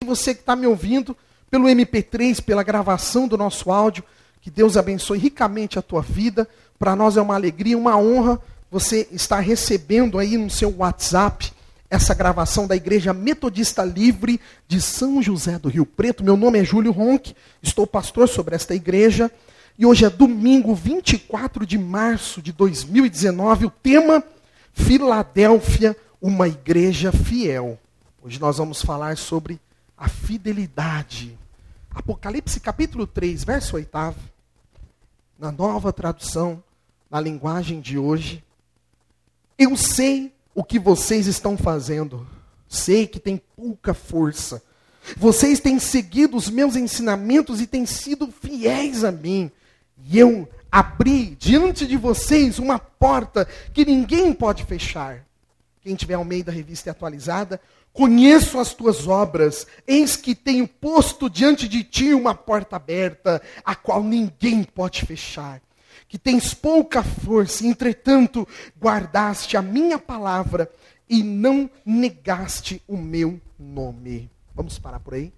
você que está me ouvindo pelo MP3, pela gravação do nosso áudio. Que Deus abençoe ricamente a tua vida. Para nós é uma alegria, uma honra você estar recebendo aí no seu WhatsApp essa gravação da Igreja Metodista Livre de São José do Rio Preto. Meu nome é Júlio Ronck, estou pastor sobre esta igreja. E hoje é domingo, 24 de março de 2019. O tema, Filadélfia, uma igreja fiel. Hoje nós vamos falar sobre a fidelidade. Apocalipse capítulo 3, verso 8, na nova tradução, na linguagem de hoje. Eu sei o que vocês estão fazendo. Sei que tem pouca força. Vocês têm seguido os meus ensinamentos e têm sido fiéis a mim. E eu abri diante de vocês uma porta que ninguém pode fechar. Quem tiver Almeida Revista Atualizada, conheço as tuas obras, eis que tenho posto diante de ti uma porta aberta, a qual ninguém pode fechar. Que tens pouca força, entretanto, guardaste a minha palavra e não negaste o meu nome. Vamos parar por aí?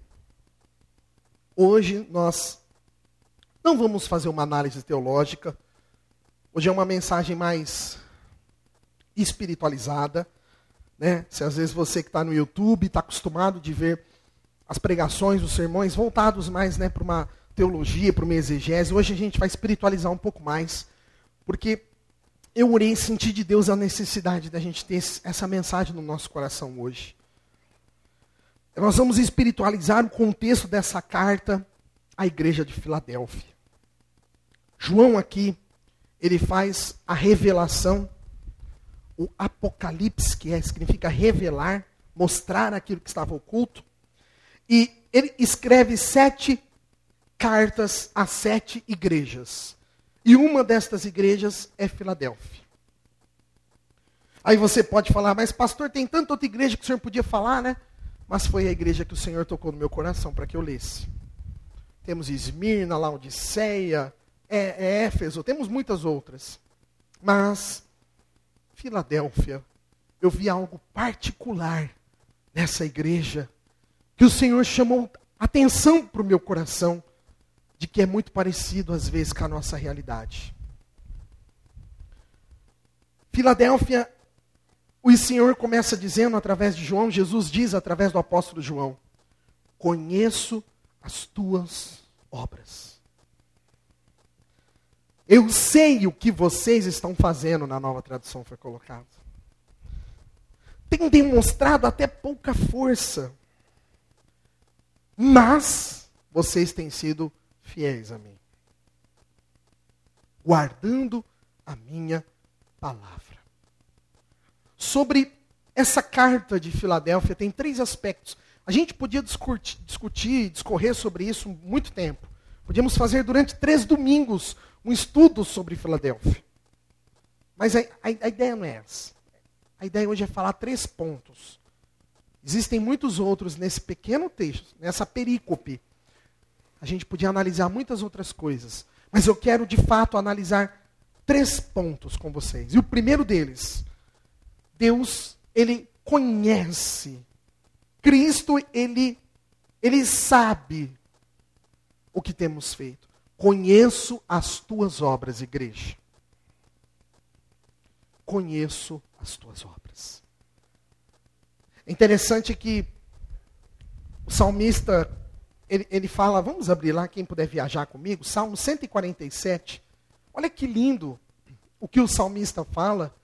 Hoje nós não vamos fazer uma análise teológica. Hoje é uma mensagem mais espiritualizada. Né? Se às vezes você que está no YouTube está acostumado de ver as pregações, os sermões voltados mais, né, para uma teologia, para uma exegese, hoje a gente vai espiritualizar um pouco mais, porque eu orei e senti de Deus a necessidade da gente ter essa mensagem no nosso coração hoje. Nós vamos espiritualizar o contexto dessa carta à igreja de Filadélfia. João aqui, ele faz a revelação, o Apocalipse, que significa revelar, mostrar aquilo que estava oculto. E ele escreve 7 cartas a 7 igrejas. E uma destas igrejas é Filadélfia. Aí você pode falar, mas pastor, tem tanta outra igreja que o senhor podia falar, né? Mas foi a igreja que o Senhor tocou no meu coração para que eu lesse. Temos Esmirna, Laodiceia, Éfeso, temos muitas outras. Mas Filadélfia, eu vi algo particular nessa igreja, que o Senhor chamou atenção para o meu coração, de que é muito parecido às vezes com a nossa realidade. Filadélfia, o Senhor começa dizendo através de João, Jesus diz através do apóstolo João, conheço as tuas obras. Eu sei o que vocês estão fazendo, na nova tradução foi colocado. Tem demonstrado até pouca força, mas vocês têm sido fiéis a mim, guardando a minha palavra. Sobre essa carta de Filadélfia, tem 3 aspectos. A gente podia discutir, discorrer sobre isso muito tempo. Podíamos fazer durante 3 domingos um estudo sobre Filadélfia. Mas a ideia não é essa. A ideia hoje é falar 3 pontos. Existem muitos outros nesse pequeno texto, nessa perícope. A gente podia analisar muitas outras coisas. Mas eu quero, de fato, analisar 3 pontos com vocês. E o primeiro deles, Deus, Ele conhece. Cristo, Ele sabe o que temos feito. Conheço as tuas obras, igreja. Conheço as tuas obras. É interessante que o salmista, ele fala, vamos abrir lá, quem puder viajar comigo, Salmo 147. Olha que lindo o que o salmista fala.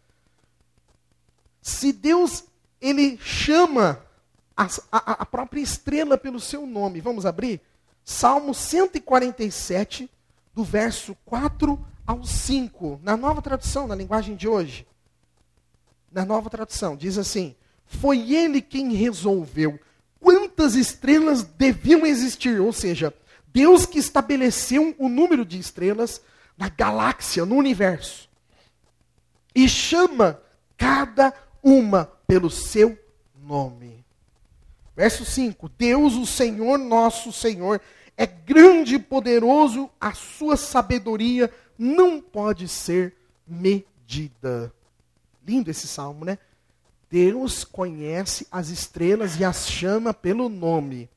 Se Deus, Ele chama a própria estrela pelo seu nome. Vamos abrir? Salmo 147, do verso 4 ao 5. Na nova tradução, na linguagem de hoje. Na nova tradução, diz assim: foi Ele quem resolveu quantas estrelas deviam existir. Ou seja, Deus que estabeleceu o número de estrelas na galáxia, no universo. E chama cada uma pelo seu nome. Verso 5. Deus, o Senhor, nosso Senhor, é grande e poderoso, a sua sabedoria não pode ser medida. Lindo esse salmo, né? Deus conhece as estrelas e as chama pelo nome.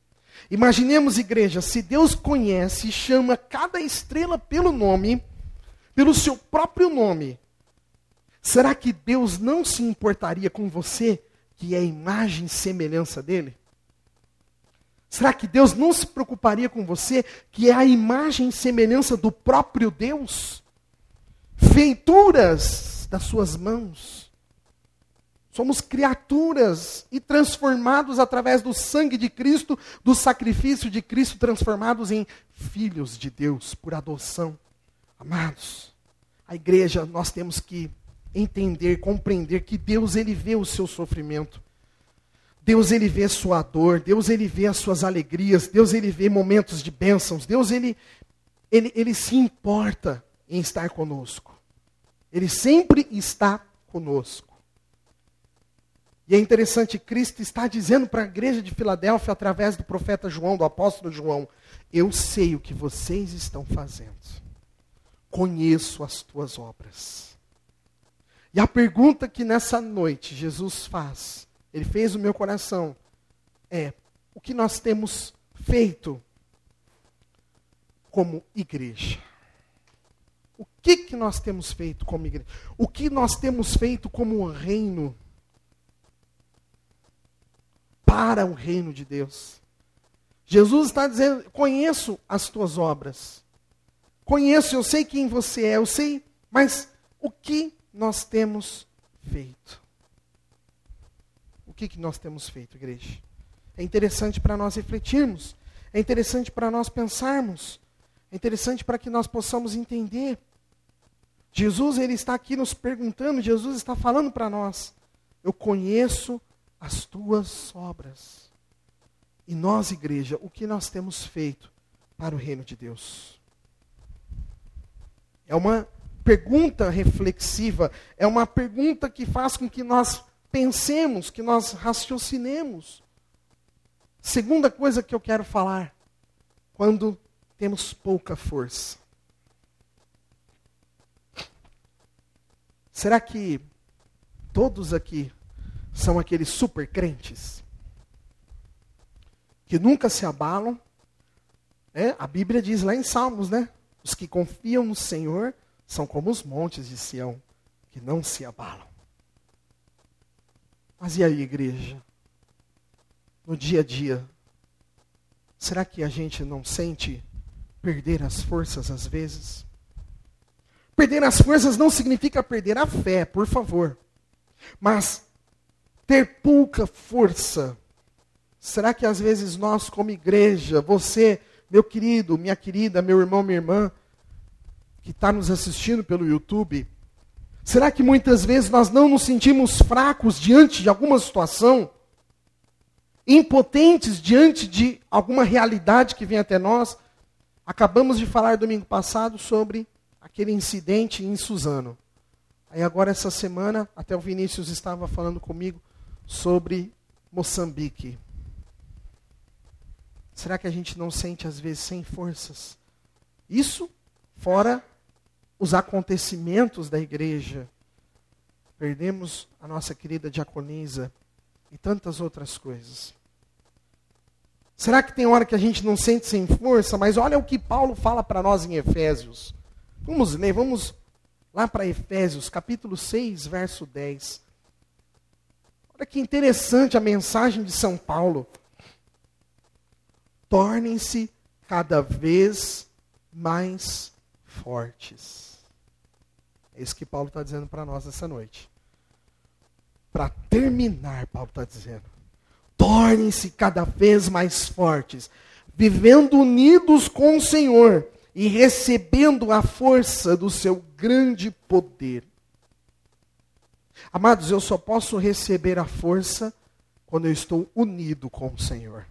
Imaginemos, igreja, se Deus conhece e chama cada estrela pelo nome, pelo seu próprio nome, será que Deus não se importaria com você, que é a imagem e semelhança dele? Será que Deus não se preocuparia com você, que é a imagem e semelhança do próprio Deus? Feituras das suas mãos. Somos criaturas e transformados através do sangue de Cristo, do sacrifício de Cristo, transformados em filhos de Deus por adoção. Amados, a igreja, nós temos que entender, compreender que Deus, Ele vê o seu sofrimento. Deus, Ele vê a sua dor. Deus, Ele vê as suas alegrias. Deus, Ele vê momentos de bênçãos. Deus, Ele se importa em estar conosco. Ele sempre está conosco. E é interessante, Cristo está dizendo para a igreja de Filadélfia, através do profeta João, do apóstolo João, eu sei o que vocês estão fazendo. Conheço as tuas obras. E a pergunta que nessa noite Jesus faz, Ele fez no meu coração, é: o que nós temos feito como igreja? O que nós temos feito como igreja? O que nós temos feito como reino? Para o reino de Deus. Jesus está dizendo, conheço as tuas obras. Conheço, eu sei quem você é, eu sei, mas o que nós temos feito? O que nós temos feito, igreja? É interessante para nós refletirmos. É interessante para nós pensarmos. É interessante para que nós possamos entender. Jesus, Ele está aqui nos perguntando, Jesus está falando para nós. Eu conheço as tuas obras. E nós, igreja, o que nós temos feito para o reino de Deus? É uma pergunta reflexiva, é uma pergunta que faz com que nós pensemos, que nós raciocinemos. Segunda coisa que eu quero falar, quando temos pouca força. Será que todos aqui são aqueles super crentes que nunca se abalam? A Bíblia diz lá em Salmos, né? Os que confiam no Senhor são como os montes de Sião, que não se abalam. Mas e aí, igreja? No dia a dia, será que a gente não sente perder as forças às vezes? Perder as forças não significa perder a fé, por favor. Mas ter pouca força. Será que às vezes nós, como igreja, você, meu querido, minha querida, meu irmão, minha irmã, que está nos assistindo pelo YouTube, será que muitas vezes nós não nos sentimos fracos diante de alguma situação? Impotentes diante de alguma realidade que vem até nós? Acabamos de falar domingo passado sobre aquele incidente em Suzano. Aí agora essa semana, até o Vinícius estava falando comigo sobre Moçambique. Será que a gente não sente às vezes sem forças? Isso fora os acontecimentos da igreja. Perdemos a nossa querida diaconisa e tantas outras coisas. Será que tem hora que a gente não sente sem força? Mas olha o que Paulo fala para nós em Efésios. Vamos ler, vamos lá para Efésios, capítulo 6, verso 10. Olha que interessante a mensagem de São Paulo. Tornem-se cada vez mais fortes. É isso que Paulo está dizendo para nós essa noite. Para terminar, Paulo está dizendo. Tornem-se cada vez mais fortes, vivendo unidos com o Senhor e recebendo a força do seu grande poder. Amados, eu só posso receber a força quando eu estou unido com o Senhor.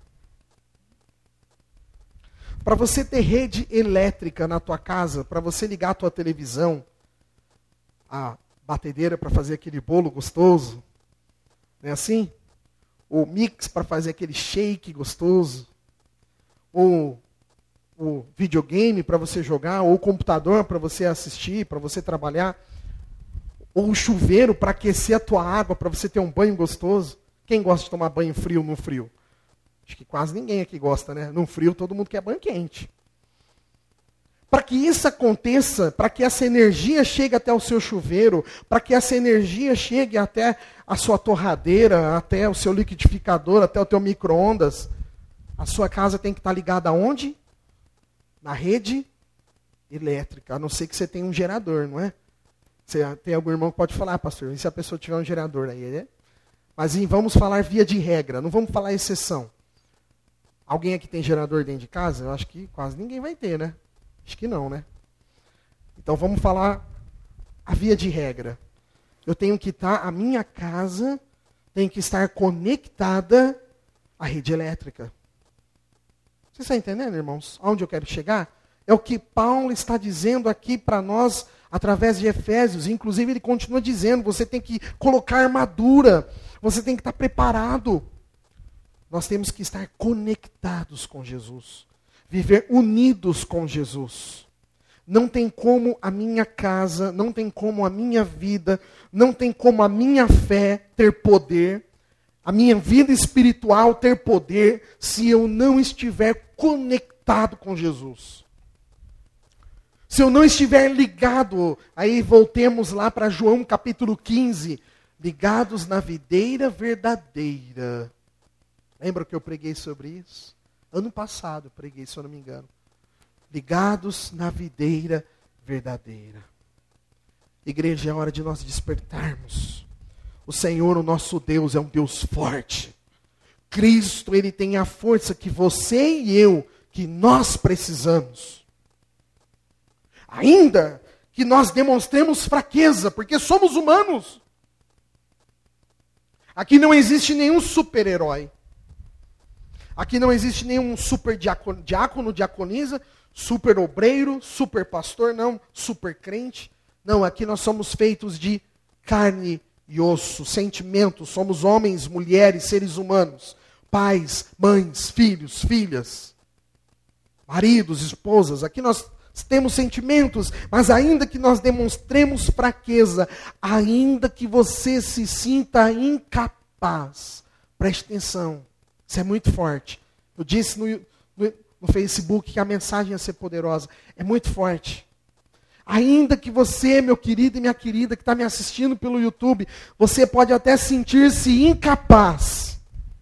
Para você ter rede elétrica na tua casa, para você ligar a tua televisão, a batedeira para fazer aquele bolo gostoso, não é assim? O mix para fazer aquele shake gostoso, ou o videogame para você jogar, ou o computador para você assistir, para você trabalhar, ou o chuveiro para aquecer a tua água, para você ter um banho gostoso. Quem gosta de tomar banho frio no frio? Acho que quase ninguém aqui gosta, né? No frio todo mundo quer banho quente. Para que isso aconteça, para que essa energia chegue até o seu chuveiro, para que essa energia chegue até a sua torradeira, até o seu liquidificador, até o teu micro-ondas, a sua casa tem que estar ligada aonde? Na rede elétrica, a não ser que você tenha um gerador, não é? Você tem algum irmão que pode falar, pastor, e se a pessoa tiver um gerador aí, né? Mas vamos falar via de regra, não vamos falar exceção. Alguém aqui tem gerador dentro de casa? Eu acho que quase ninguém vai ter, né? Acho que não, né? Então vamos falar a via de regra. Eu tenho que estar, a minha casa tem que estar conectada à rede elétrica. Você está entendendo, irmãos? Aonde eu quero chegar? É o que Paulo está dizendo aqui para nós, através de Efésios. Inclusive ele continua dizendo, você tem que colocar armadura, você tem que estar preparado. Nós temos que estar conectados com Jesus. Viver unidos com Jesus. Não tem como a minha casa, não tem como a minha vida, não tem como a minha fé ter poder, a minha vida espiritual ter poder, se eu não estiver conectado com Jesus. Se eu não estiver ligado, aí voltemos lá para João capítulo 15, ligados na videira verdadeira. Lembra que eu preguei sobre isso? Ano passado eu preguei, se eu não me engano. Ligados na videira verdadeira. Igreja, é hora de nós despertarmos. O Senhor, o nosso Deus, é um Deus forte. Cristo, Ele tem a força que você e eu, que nós precisamos. Ainda que nós demonstremos fraqueza, porque somos humanos. Aqui não existe nenhum super-herói. Aqui não existe nenhum super diácono, diaconisa, super obreiro, super pastor, não, super crente. Não, aqui nós somos feitos de carne e osso, sentimentos, somos homens, mulheres, seres humanos, pais, mães, filhos, filhas, maridos, esposas. Aqui nós temos sentimentos, mas ainda que nós demonstremos fraqueza, ainda que você se sinta incapaz, preste atenção. Isso é muito forte. Eu disse no Facebook que a mensagem ia ser poderosa. É muito forte. Ainda que você, meu querido e minha querida, que está me assistindo pelo YouTube, você pode até sentir-se incapaz.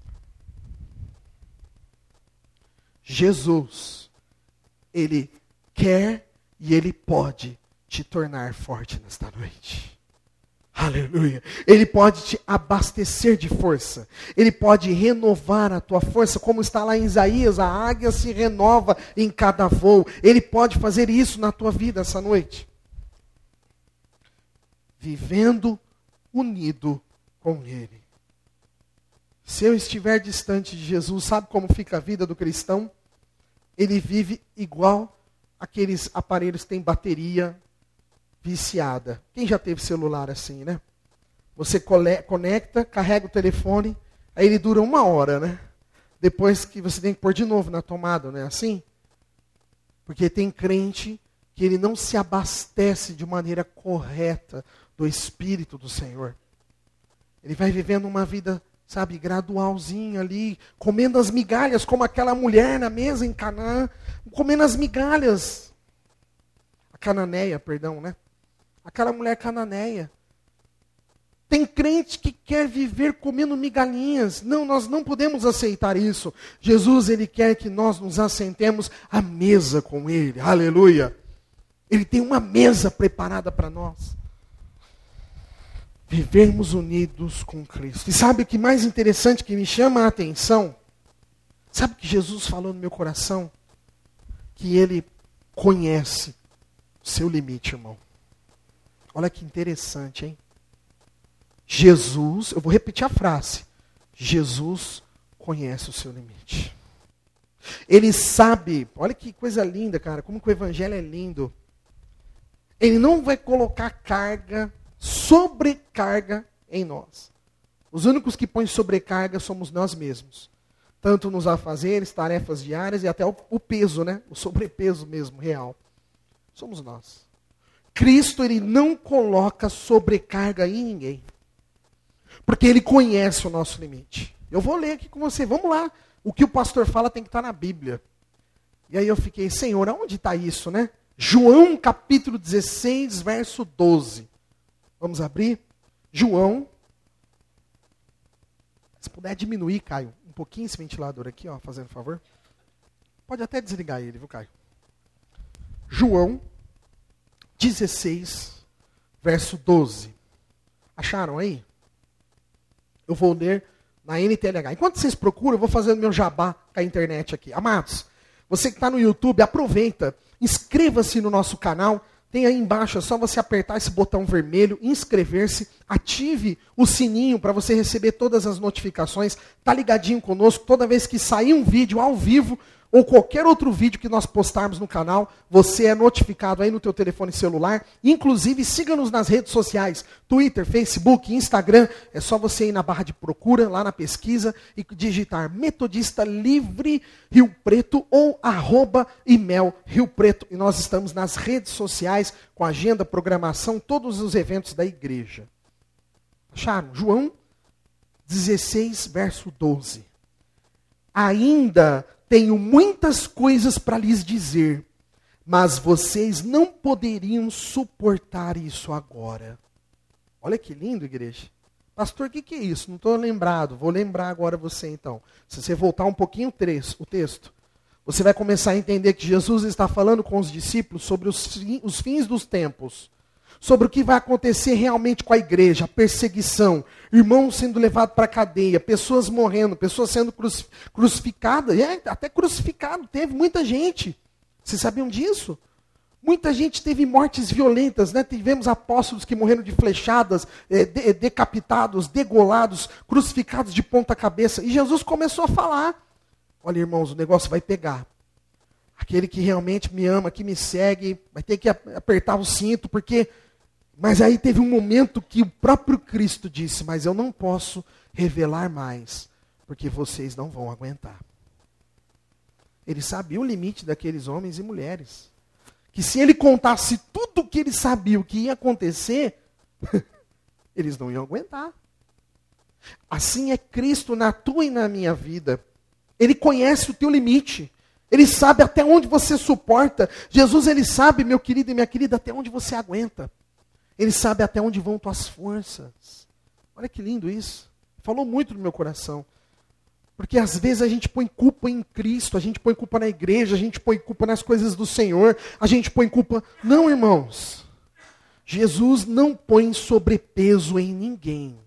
Jesus, Ele quer e Ele pode te tornar forte nesta noite. Aleluia. Ele pode te abastecer de força. Ele pode renovar a tua força, como está lá em Isaías, a águia se renova em cada voo. Ele pode fazer isso na tua vida essa noite. Vivendo unido com Ele. Se eu estiver distante de Jesus, sabe como fica a vida do cristão? Ele vive igual aqueles aparelhos que têm bateria viciada. Quem já teve celular assim, né? Você conecta, carrega o telefone, aí ele dura 1 hora, né? Depois que você tem que pôr de novo na tomada, não é assim? Porque tem crente que ele não se abastece de maneira correta do Espírito do Senhor. Ele vai vivendo uma vida, sabe, gradualzinha ali, comendo as migalhas, como aquela mulher na mesa em Canaã, comendo as migalhas. A cananeia, perdão, né? Aquela mulher cananeia. Tem crente que quer viver comendo migalhinhas. Não, nós não podemos aceitar isso. Jesus, Ele quer que nós nos assentemos à mesa com Ele. Aleluia. Ele tem uma mesa preparada para nós. Vivermos unidos com Cristo. E sabe o que mais interessante que me chama a atenção? Sabe o que Jesus falou no meu coração? Que Ele conhece o seu limite, irmão. Olha que interessante, hein? Jesus, eu vou repetir a frase. Jesus conhece o seu limite. Ele sabe, olha que coisa linda, cara, como que o evangelho é lindo. Ele não vai colocar carga, sobrecarga em nós. Os únicos que põem sobrecarga somos nós mesmos. Tanto nos afazeres, tarefas diárias e até o peso, né? O sobrepeso mesmo, real. Somos nós. Cristo, Ele não coloca sobrecarga em ninguém. Porque Ele conhece o nosso limite. Eu vou ler aqui com você. Vamos lá. o que o pastor fala tem que estar na Bíblia. E aí eu fiquei, Senhor, aonde está isso, né? João capítulo 16, verso 12. Vamos abrir? João. Se puder diminuir, Caio, um pouquinho esse ventilador aqui, ó, fazendo favor. Pode até desligar ele, viu, Caio? João 16, verso 12. Acharam aí? Eu vou ler na NTLH. Enquanto vocês procuram, eu vou fazendo meu jabá com a internet aqui. Amados, você que está no YouTube, aproveita, inscreva-se no nosso canal. Tem aí embaixo, é só você apertar esse botão vermelho, inscrever-se, ative o sininho para você receber todas as notificações. Tá ligadinho conosco, toda vez que sair um vídeo ao vivo, ou qualquer outro vídeo que nós postarmos no canal, você é notificado aí no teu telefone celular. Inclusive, siga-nos nas redes sociais, Twitter, Facebook, Instagram. É só você ir na barra de procura, lá na pesquisa, e digitar Metodista Livre Rio Preto ou @imel Rio Preto. E nós estamos nas redes sociais, com agenda, programação, todos os eventos da igreja. Acharam? João 16, verso 12. Ainda tenho muitas coisas para lhes dizer, mas vocês não poderiam suportar isso agora. Olha que lindo, igreja. Pastor, o que é isso? Não estou lembrado. Vou lembrar agora você então. Se você voltar um pouquinho o texto, você vai começar a entender que Jesus está falando com os discípulos sobre os fins dos tempos. Sobre o que vai acontecer realmente com a igreja, a perseguição, irmãos sendo levados para a cadeia, pessoas morrendo, pessoas sendo crucificadas, até crucificado, teve muita gente. Vocês sabiam disso? Muita gente teve mortes violentas, né? Tivemos apóstolos que morreram de flechadas, decapitados, degolados, crucificados de ponta cabeça. E Jesus começou a falar, olha irmãos, o negócio vai pegar. Aquele que realmente me ama, que me segue, vai ter que apertar o cinto, porque... Mas aí teve um momento que o próprio Cristo disse, mas eu não posso revelar mais, porque vocês não vão aguentar. Ele sabia o limite daqueles homens e mulheres. Que se ele contasse tudo o que ele sabia, o que ia acontecer, eles não iam aguentar. Assim é Cristo na tua e na minha vida. Ele conhece o teu limite. Ele sabe até onde você suporta. Jesus, ele sabe, meu querido e minha querida, até onde você aguenta. Ele sabe até onde vão tuas forças. Olha que lindo isso. Falou muito no meu coração. Porque às vezes a gente põe culpa em Cristo, a gente põe culpa na igreja, a gente põe culpa nas coisas do Senhor, a gente põe culpa... Não, irmãos. Jesus não põe sobrepeso em ninguém.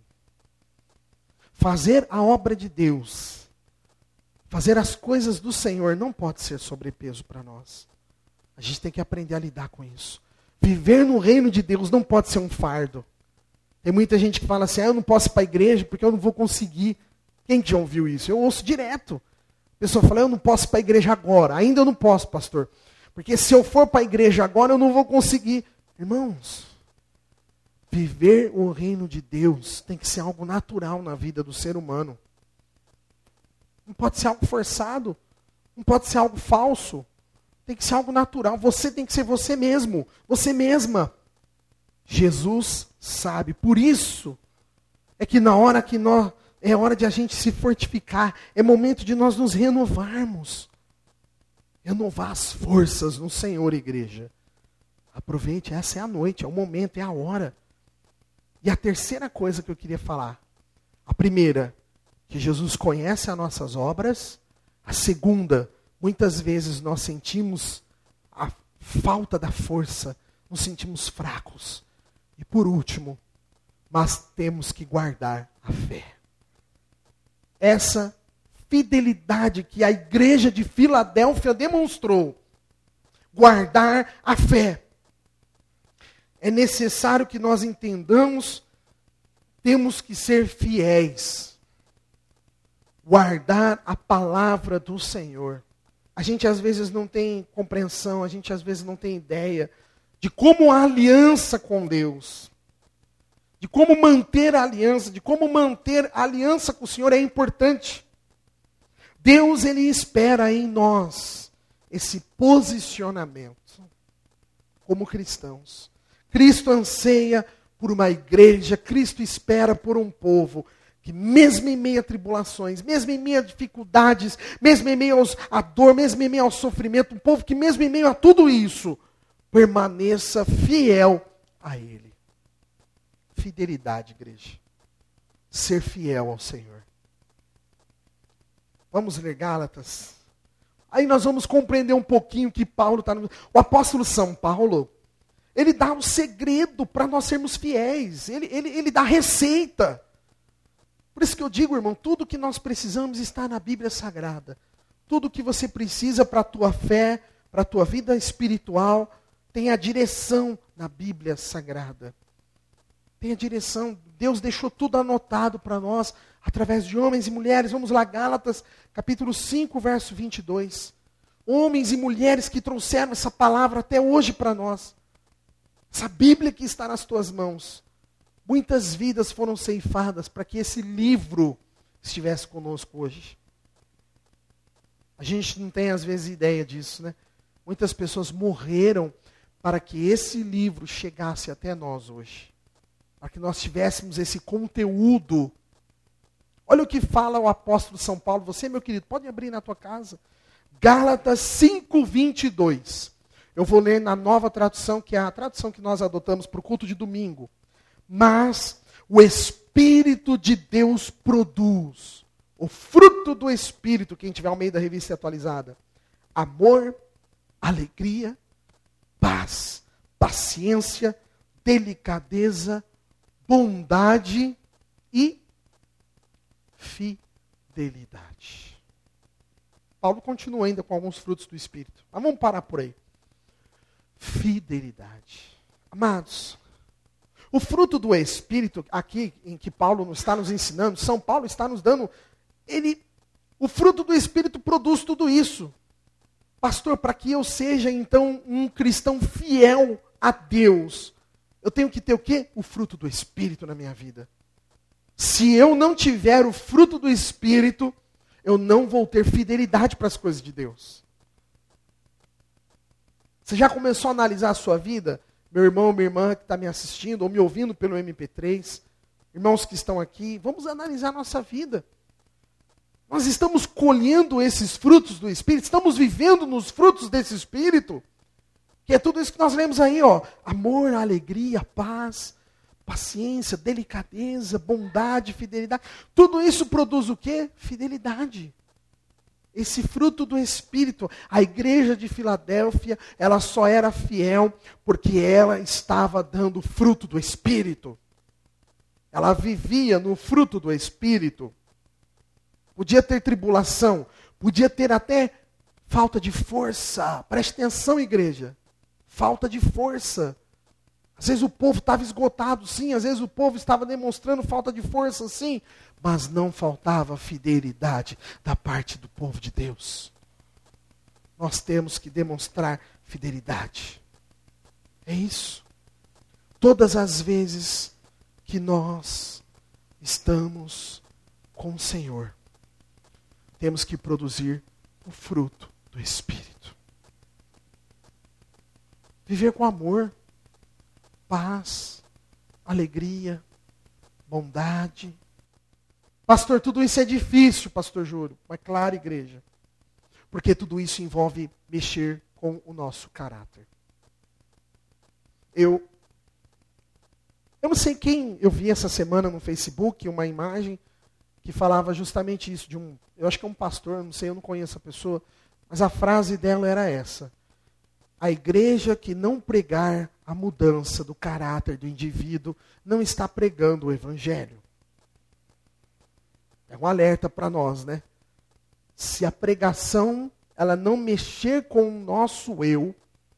Fazer a obra de Deus, fazer as coisas do Senhor não pode ser sobrepeso para nós. A gente tem que aprender a lidar com isso. Viver no reino de Deus não pode ser um fardo. Tem muita gente que fala assim, eu não posso ir para a igreja porque eu não vou conseguir. Quem já ouviu isso? Eu ouço direto. A pessoa fala, eu não posso ir para a igreja agora. Ainda eu não posso, pastor. Porque se eu for para a igreja agora, eu não vou conseguir. Irmãos, viver o reino de Deus tem que ser algo natural na vida do ser humano. Não pode ser algo forçado. Não pode ser algo falso. Tem que ser algo natural. Você tem que ser você mesmo. Você mesma. Jesus sabe. Por isso é que na hora que é hora de a gente se fortificar. É momento de nós nos renovarmos. Renovar as forças no Senhor, igreja. Aproveite, essa é a noite, é o momento, é a hora. E a terceira coisa que eu queria falar. A primeira, que Jesus conhece as nossas obras. A segunda, muitas vezes nós sentimos a falta da força, nos sentimos fracos. E por último, mas temos que guardar a fé. Essa fidelidade que a igreja de Filadélfia demonstrou, guardar a fé. É necessário que nós entendamos, temos que ser fiéis. Guardar a palavra do Senhor. A gente às vezes não tem compreensão, a gente às vezes não tem ideia de como a aliança com Deus, de como manter a aliança, de como manter a aliança com o Senhor é importante. Deus, ele espera em nós esse posicionamento como cristãos. Cristo anseia por uma igreja, Cristo espera por um povo que mesmo em meio a tribulações, mesmo em meio a dificuldades, mesmo em meio à dor, mesmo em meio ao sofrimento, um povo que mesmo em meio a tudo isso, permaneça fiel a Ele. Fidelidade, igreja. Ser fiel ao Senhor. Vamos ler Gálatas. Aí nós vamos compreender um pouquinho que Paulo está... O apóstolo São Paulo, ele dá um segredo para nós sermos fiéis. Ele dá receita. Por isso que eu digo, irmão, tudo que nós precisamos está na Bíblia Sagrada. Tudo que você precisa para a tua fé, para a tua vida espiritual, tem a direção na Bíblia Sagrada. Tem a direção. Deus deixou tudo anotado para nós, através de homens e mulheres. Vamos lá, Gálatas, capítulo 5, verso 22. Homens e mulheres que trouxeram essa palavra até hoje para nós. Essa Bíblia que está nas tuas mãos. Muitas vidas foram ceifadas para que esse livro estivesse conosco hoje. A gente não tem às vezes ideia disso, né? Muitas pessoas morreram para que esse livro chegasse até nós hoje. Para que nós tivéssemos esse conteúdo. Olha o que fala o apóstolo São Paulo. Você, meu querido, pode abrir na tua casa. Gálatas 5:22. Eu vou ler na Nova Tradução, que é a tradução que nós adotamos para o culto de domingo. Mas o Espírito de Deus produz o fruto do Espírito, quem tiver ao meio da revista atualizada: amor, alegria, paz, paciência, delicadeza, bondade e fidelidade. Paulo continua ainda com alguns frutos do Espírito. Mas vamos parar por aí. Fidelidade. Amados, o fruto do Espírito, aqui em que Paulo está nos ensinando, São Paulo está nos dando, o fruto do Espírito produz tudo isso. Pastor, para que eu seja então um cristão fiel a Deus, eu tenho que ter o quê? O fruto do Espírito na minha vida. Se eu não tiver o fruto do Espírito, eu não vou ter fidelidade para as coisas de Deus. Você já começou a analisar a sua vida? Meu irmão, minha irmã que está me assistindo ou me ouvindo pelo MP3, irmãos que estão aqui, vamos analisar a nossa vida. Nós estamos colhendo esses frutos do Espírito, estamos vivendo nos frutos desse Espírito, que é tudo isso que nós lemos aí, ó. Amor, alegria, paz, paciência, delicadeza, bondade, fidelidade. Tudo isso produz o quê? Fidelidade. Esse fruto do Espírito. A igreja de Filadélfia, ela só era fiel porque ela estava dando fruto do Espírito. Ela vivia no fruto do Espírito. Podia ter tribulação, podia ter até falta de força. Preste atenção, igreja. Falta de força. Às vezes o povo estava esgotado, sim. Às vezes o povo estava demonstrando falta de força, sim. Mas não faltava fidelidade da parte do povo de Deus. Nós temos que demonstrar fidelidade. É isso. Todas as vezes que nós estamos com o Senhor, temos que produzir o fruto do Espírito. Viver com amor, paz, alegria, bondade. Pastor, tudo isso é difícil, pastor Júlio. Mas claro, igreja. Porque tudo isso envolve mexer com o nosso caráter. Eu não sei quem eu vi essa semana no Facebook, uma imagem que falava justamente isso, eu acho que é um pastor, não sei, eu não conheço a pessoa, mas a frase dela era essa: a igreja que não pregar a mudança do caráter do indivíduo não está pregando o Evangelho. É um alerta para nós, né? Se a pregação ela não mexer com o nosso eu,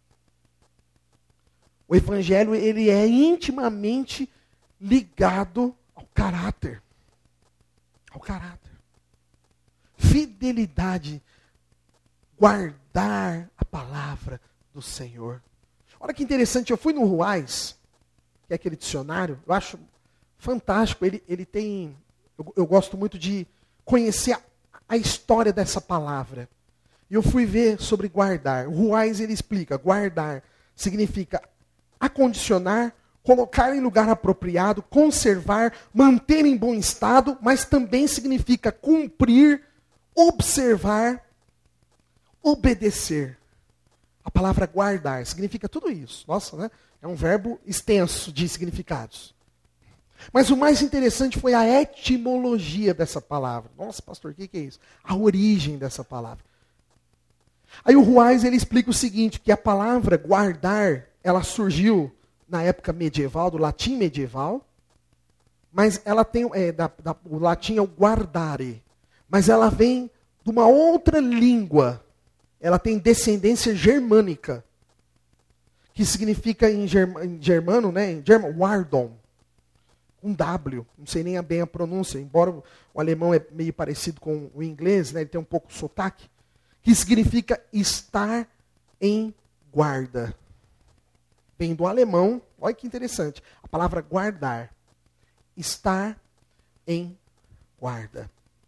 o Evangelho ele é intimamente ligado ao caráter. Ao caráter. Fidelidade. Guardar a palavra do Senhor. Olha que interessante, eu fui no Ruais, que é aquele dicionário, eu acho fantástico, ele tem, eu gosto muito de conhecer a história dessa palavra. E eu fui ver sobre guardar. O Ruais ele explica, guardar significa acondicionar, colocar em lugar apropriado, conservar, manter em bom estado, mas também significa cumprir, observar, obedecer. A palavra guardar significa tudo isso. Nossa, né? É um verbo extenso de significados. Mas o mais interessante foi a etimologia dessa palavra. Nossa, pastor, o que é isso? A origem dessa palavra. Aí o Ruais, ele explica o seguinte, que a palavra guardar, ela surgiu na época medieval, do latim medieval, mas ela tem, o latim é o guardare, mas ela vem de uma outra língua, ela tem descendência germânica, que significa em germano, né, em germano, wardon, um W, não sei nem bem a pronúncia, embora o alemão é meio parecido com o inglês, né, ele tem um pouco de sotaque, que significa estar em guarda. Vem do alemão, olha que interessante, a palavra guardar, estar em guarda.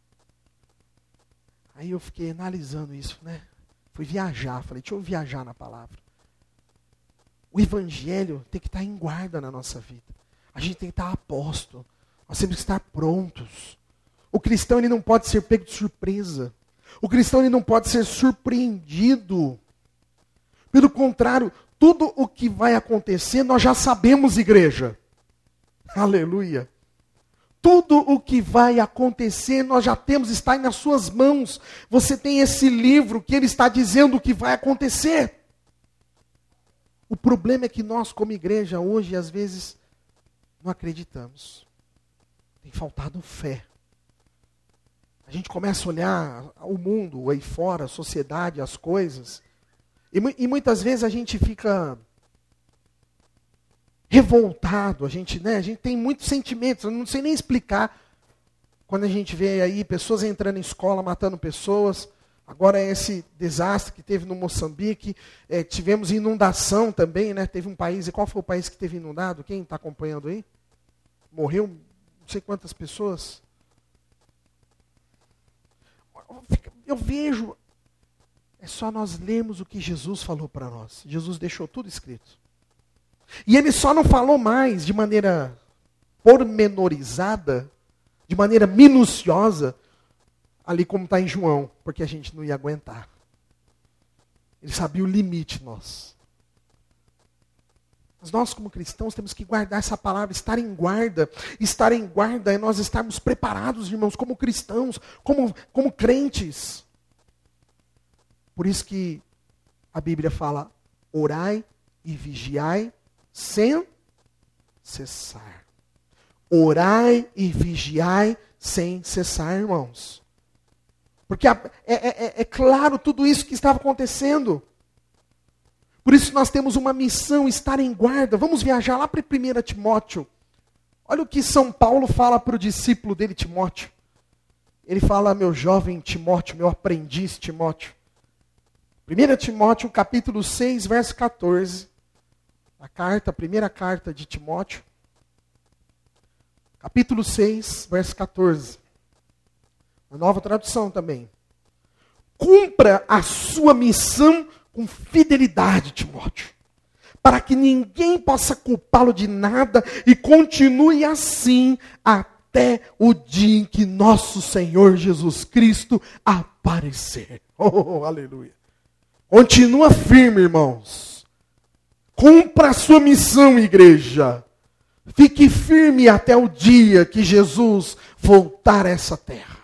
Aí eu fiquei analisando isso, né? Fui viajar, falei, deixa eu viajar na palavra. O evangelho tem que estar em guarda na nossa vida. A gente tem que estar a posto. Nós temos que estar prontos. O cristão, ele não pode ser pego de surpresa. O cristão, ele não pode ser surpreendido. Pelo contrário, tudo o que vai acontecer, nós já sabemos, igreja. Aleluia. Tudo o que vai acontecer, nós já temos, está nas suas mãos. Você tem esse livro que ele está dizendo o que vai acontecer. O problema é que nós, como igreja, hoje, às vezes, não acreditamos. Tem faltado fé. A gente começa a olhar o mundo aí fora, a sociedade, as coisas, e muitas vezes a gente fica revoltado, a gente tem muitos sentimentos, eu não sei nem explicar. Quando a gente vê aí pessoas entrando em escola, matando pessoas, agora esse desastre que teve no Moçambique, tivemos inundação também, né? Teve um país, e qual foi o país que teve inundado? Quem está acompanhando aí? Morreu não sei quantas pessoas. Eu vejo, é só nós lermos o que Jesus falou para nós. Jesus deixou tudo escrito. E ele só não falou mais de maneira pormenorizada, de maneira minuciosa, ali como está em João, porque a gente não ia aguentar. Ele sabia o limite nosso. Mas nós, como cristãos, temos que guardar essa palavra, estar em guarda. Estar em guarda é nós estarmos preparados, irmãos, como cristãos, como crentes. Por isso que a Bíblia fala, orai e vigiai sem cessar. Orai e vigiai sem cessar, irmãos. Porque é claro tudo isso que estava acontecendo. Por isso nós temos uma missão, estar em guarda. Vamos viajar lá para 1 Timóteo. Olha o que São Paulo fala para o discípulo dele, Timóteo. Ele fala, meu jovem Timóteo, meu aprendiz Timóteo. 1 Timóteo, capítulo 6, verso 14. A primeira carta de Timóteo. Capítulo 6, verso 14. A nova tradução também. Cumpra a sua missão com fidelidade, Timóteo, para que ninguém possa culpá-lo de nada e continue assim até o dia em que nosso Senhor Jesus Cristo aparecer. Oh, aleluia. Continua firme, irmãos. Cumpra a sua missão, igreja. Fique firme até o dia que Jesus voltar a essa terra.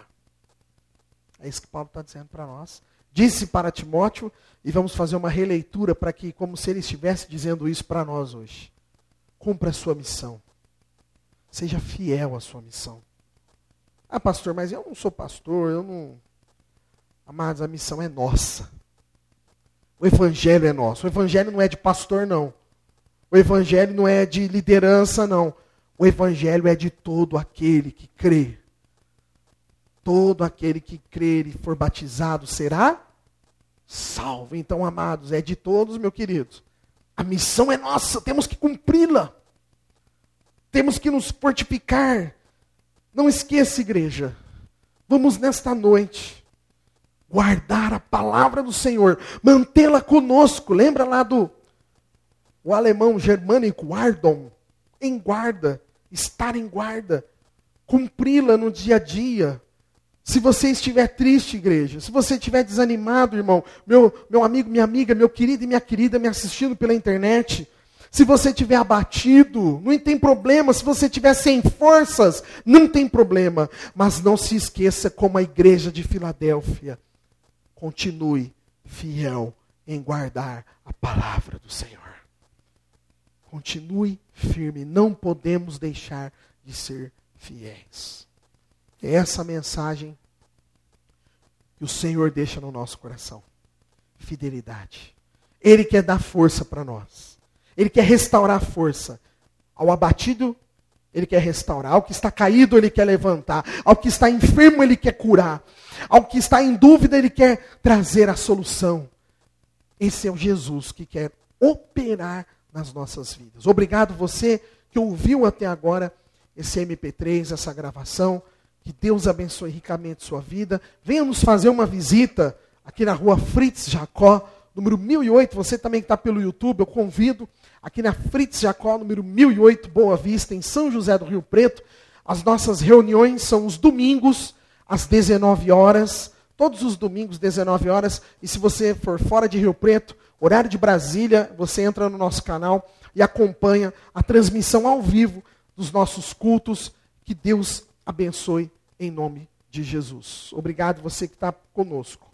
É isso que Paulo está dizendo para nós. Disse para Timóteo, e vamos fazer uma releitura para que, como se ele estivesse dizendo isso para nós hoje. Cumpra a sua missão. Seja fiel à sua missão. Ah, pastor, mas eu não sou pastor, eu não... Amados, a missão é nossa. O evangelho é nosso. O evangelho não é de pastor, não. O evangelho não é de liderança, não. O evangelho é de todo aquele que crê. Todo aquele que crer e for batizado será salvo. Então, amados, é de todos, meus queridos. A missão é nossa, temos que cumpri-la. Temos que nos fortificar. Não esqueça, igreja. Vamos nesta noite guardar a palavra do Senhor, mantê-la conosco. Lembra lá o alemão germânico, Ardon? em guarda, estar em guarda, cumpri-la no dia a dia. Se você estiver triste, igreja, se você estiver desanimado, irmão, meu amigo, minha amiga, meu querido e minha querida me assistindo pela internet, se você estiver abatido, não tem problema. Se você estiver sem forças, não tem problema. Mas não se esqueça, como a igreja de Filadélfia, continue fiel em guardar a palavra do Senhor. Continue firme, não podemos deixar de ser fiéis. É essa mensagem que o Senhor deixa no nosso coração. Fidelidade. Ele quer dar força para nós. Ele quer restaurar a força. Ao abatido, Ele quer restaurar. Ao que está caído, Ele quer levantar. Ao que está enfermo, Ele quer curar. Ao que está em dúvida, Ele quer trazer a solução. Esse é o Jesus que quer operar nas nossas vidas. Obrigado você que ouviu até agora esse MP3, essa gravação. Que Deus abençoe ricamente sua vida. Venha nos fazer uma visita aqui na rua Fritz Jacó, número 1008. Você também que está pelo YouTube, eu convido aqui na Fritz Jacó, número 1008, Boa Vista, em São José do Rio Preto. As nossas reuniões são os domingos, às 19 horas. Todos os domingos, 19 horas. E se você for fora de Rio Preto, horário de Brasília, você entra no nosso canal e acompanha a transmissão ao vivo dos nossos cultos. Que Deus abençoe em nome de Jesus. Obrigado você que está conosco.